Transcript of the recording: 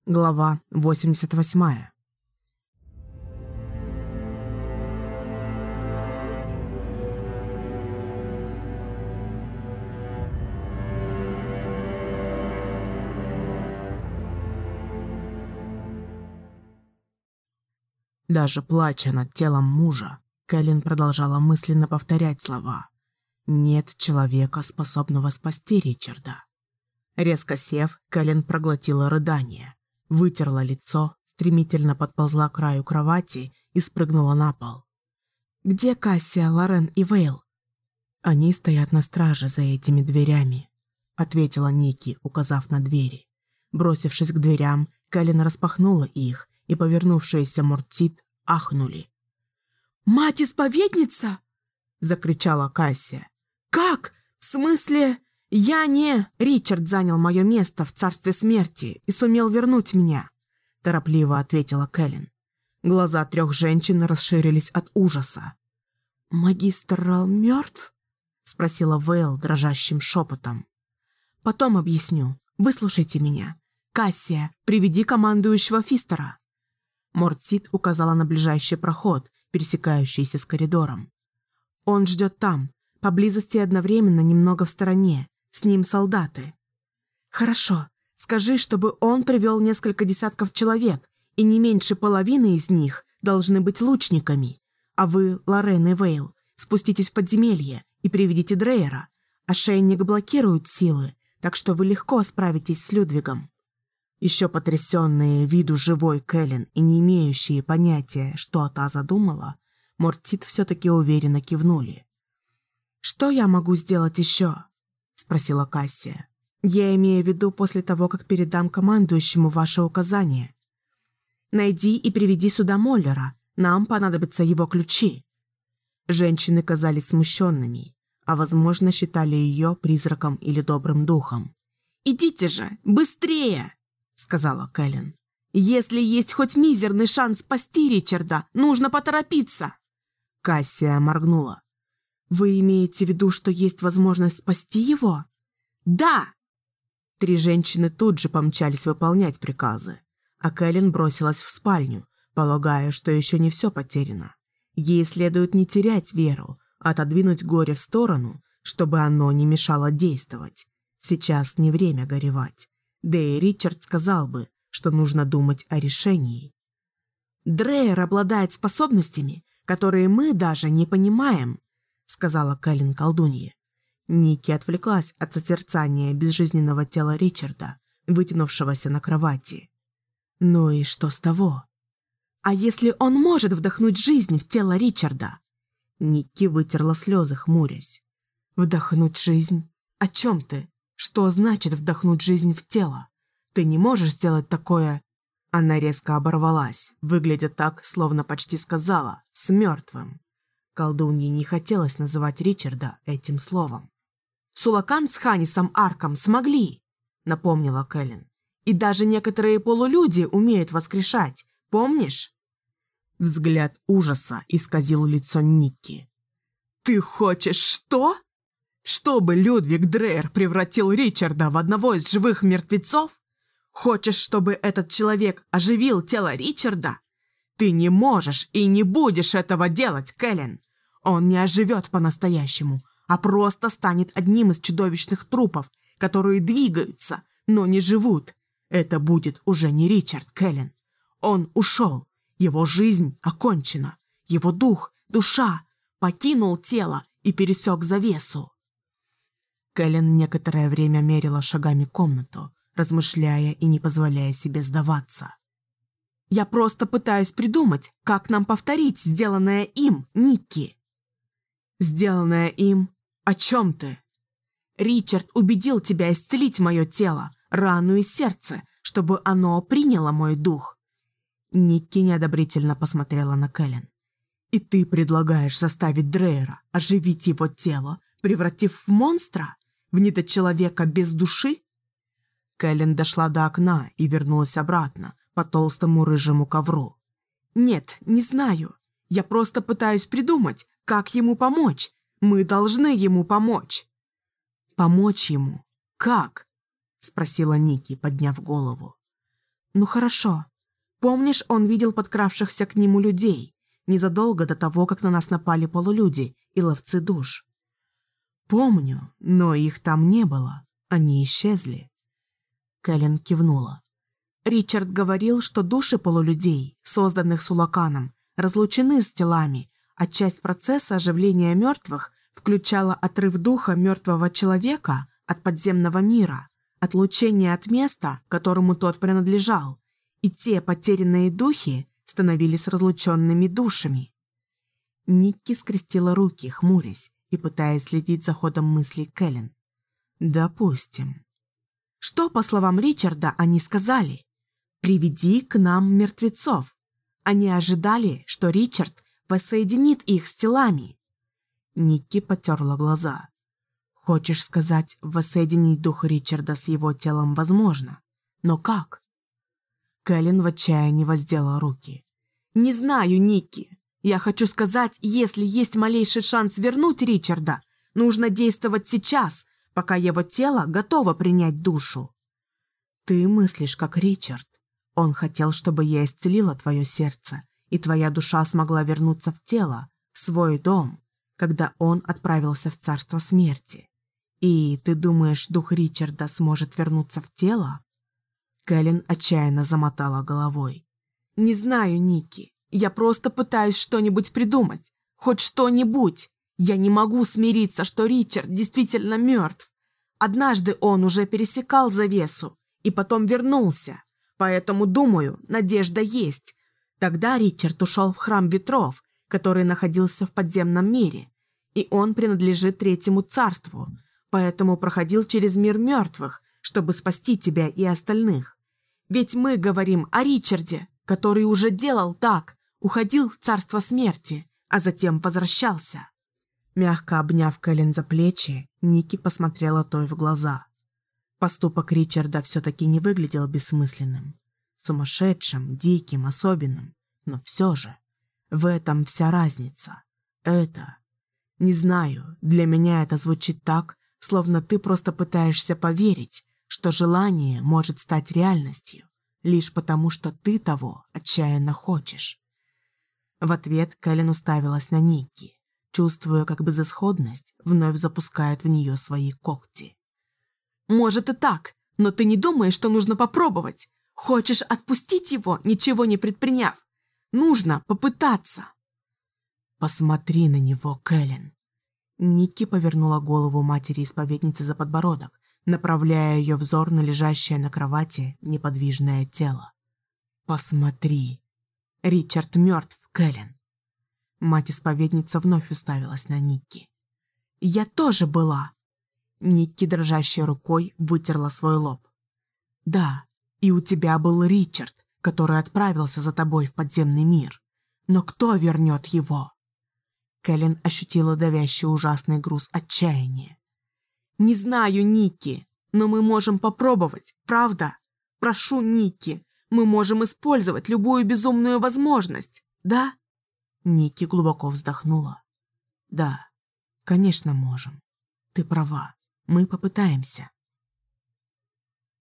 Глава 88. Даже плача над телом мужа, Кэлен продолжала мысленно повторять слова: «Нет человека, способного спасти Ричарда». Резко сев, Кэлен проглотила рыдание, вытерла лицо, стремительно подползла к краю кровати и спрыгнула на пол. «Где Кассия, Лорен и Вейл?» «Они стоят на страже за этими дверями», — ответила Ники, указав на двери. Бросившись к дверям, Кэлен распахнула их, и повернувшиеся Мортсид ахнули. «Мать-исповедница!» — закричала Кассия. «Как? В смысле, я не...» «Ричард занял мое место в царстве смерти и сумел вернуть меня», — торопливо ответила Кэлен. Глаза 3 женщин расширились от ужаса. «Магистр Рал мертв?» — спросила Вейл дрожащим шепотом. «Потом объясню. Выслушайте меня. Кассия, приведи командующего Фистера». Мортсид указала на ближайший проход, пересекающийся с коридором. «Он ждет там, поблизости одновременно немного в стороне. С ним солдаты». «Хорошо. Скажи, чтобы он привел несколько десятков человек, и не меньше половины из них должны быть лучниками. А вы, Лорен и Вейл, спуститесь в подземелье и приведите Дрейера. Ошейник блокирует силы, так что вы легко справитесь с Людвигом». Еще потрясенные виду живой Кэлен и не имеющие понятия, что та задумала, Мортсид все-таки уверенно кивнули. «Что я могу сделать еще?» — спросила Кассия. «Я имею в виду после того, как передам командующему ваши указания. Найди и приведи сюда Моллера. Нам понадобятся его ключи». Женщины казались смущенными, а, возможно, считали ее призраком или добрым духом. «Идите же, быстрее!» — сказала Кэлен. «Если есть хоть мизерный шанс спасти Ричарда, нужно поторопиться!» Кассия моргнула. «Вы имеете в виду, что есть возможность спасти его?» «Да!» 3 женщины тут же помчались выполнять приказы, а Кэлен бросилась в спальню, полагая, что еще не все потеряно. Ей следует не терять веру, а отодвинуть горе в сторону, чтобы оно не мешало действовать. Сейчас не время горевать. Да и Ричард сказал бы, что нужно думать о решении. «Дрейер обладает способностями, которые мы даже не понимаем», — сказала Кэлен колдунье. Ники отвлеклась от созерцания безжизненного тела Ричарда, вытянувшегося на кровати. «Ну и что с того?» «А если он может вдохнуть жизнь в тело Ричарда?» Ники вытерла слезы, хмурясь. «Вдохнуть жизнь? О чем ты? Что значит вдохнуть жизнь в тело? Ты не можешь сделать такое...» Она резко оборвалась, выглядя так, словно почти сказала «с мертвым». Колдунье не хотелось называть Ричарда этим словом. «Сулакан с Ханисом Арком смогли», — напомнила Кэлен. «И даже некоторые полулюди умеют воскрешать, помнишь?» Взгляд ужаса исказил лицо Ники. «Ты хочешь что? Чтобы Людвиг Дрейер превратил Ричарда в одного из живых мертвецов? Хочешь, чтобы этот человек оживил тело Ричарда? Ты не можешь и не будешь этого делать, Кэлен. Он не оживет по-настоящему, а просто станет одним из чудовищных трупов, которые двигаются, но не живут. Это будет уже не Ричард, Кэлен. Он ушел, его жизнь окончена, его дух, душа покинул тело и пересек завесу». Кэлен некоторое время мерила шагами комнату, размышляя и не позволяя себе сдаваться. «Я просто пытаюсь придумать, как нам повторить сделанное им, Никки». «Сделанное им? О чем ты?» «Ричард убедил тебя исцелить мое тело, рану и сердце, чтобы оно приняло мой дух». Никки неодобрительно посмотрела на Кэлен. «И ты предлагаешь заставить Дрейера оживить его тело, превратив в монстра? В недочеловека без души?» Кэлен дошла до окна и вернулась обратно по толстому рыжему ковру. «Нет, не знаю. Я просто пытаюсь придумать, как ему помочь. Мы должны ему помочь». «Помочь ему? Как?» — спросила Ники, подняв голову. Ну хорошо. Помнишь, он видел подкравшихся к нему людей, незадолго до того, как на нас напали полулюди и ловцы душ? Помню, но их там не было. Они исчезли. Кэлен кивнула. Ричард говорил, что души полулюдей, созданных Сулаканом, разлучены с телами, а часть процесса оживления мертвых включала отрыв духа мертвого человека от подземного мира, отлучение от места, которому тот принадлежал, и те потерянные духи становились разлученными душами. Никки скрестила руки, хмурясь и пытаясь следить за ходом мыслей Кэлен. Допустим. Что, по словам Ричарда, они сказали? «Приведи к нам мертвецов». Они ожидали, что Ричард воссоединит их с телами. Никки потерла глаза. Хочешь сказать, воссоединить дух Ричарда с его телом возможно? Но как? Кэлен в отчаянии воздела руки. «Не знаю, Никки. Я хочу сказать, если есть малейший шанс вернуть Ричарда, нужно действовать сейчас, пока его тело готово принять душу». Ты мыслишь как Ричард. Он хотел, чтобы я исцелила твое сердце, и твоя душа смогла вернуться в тело, в свой дом, когда он отправился в царство смерти. И ты думаешь, дух Ричарда сможет вернуться в тело? Кэлен отчаянно замотала головой. «Не знаю, Никки. Я просто пытаюсь что-нибудь придумать. Хоть что-нибудь. Я не могу смириться, что Ричард действительно мертв. Однажды он уже пересекал завесу и потом вернулся. Поэтому, думаю, надежда есть. Тогда Ричард ушел в храм ветров, который находился в подземном мире, и он принадлежит третьему царству, поэтому проходил через мир мертвых, чтобы спасти тебя и остальных. Ведь мы говорим о Ричарде, который уже делал так, уходил в царство смерти, а затем возвращался». Мягко обняв Кэлен за плечи, Никки посмотрела той в глаза. Поступок Ричарда все-таки не выглядел бессмысленным, сумасшедшим, диким, особенным, но все же в этом вся разница. Это... Не знаю, для меня это звучит так, словно ты просто пытаешься поверить, что желание может стать реальностью, лишь потому, что ты того отчаянно хочешь. В ответ Кэлен уставилась на Никки, чувствуя, как безысходность вновь запускает в нее свои когти. «Может и так, но ты не думаешь, что нужно попробовать? Хочешь отпустить его, ничего не предприняв? Нужно попытаться». «Посмотри на него, Кэлен». Никки повернула голову матери-исповедницы за подбородок, направляя ее взор на лежащее на кровати неподвижное тело. «Посмотри. Ричард мертв, Кэлен». Мать-исповедница вновь уставилась на Никки. «Я тоже была». Никки дрожащей рукой вытерла свой лоб. «Да, и у тебя был Ричард, который отправился за тобой в подземный мир. Но кто вернет его?» Кэлен ощутила давящий ужасный груз отчаяния. «Не знаю, Никки, но мы можем попробовать, правда? Прошу, Никки, мы можем использовать любую безумную возможность, да?» Никки глубоко вздохнула. «Да, конечно, можем. Ты права, мы попытаемся».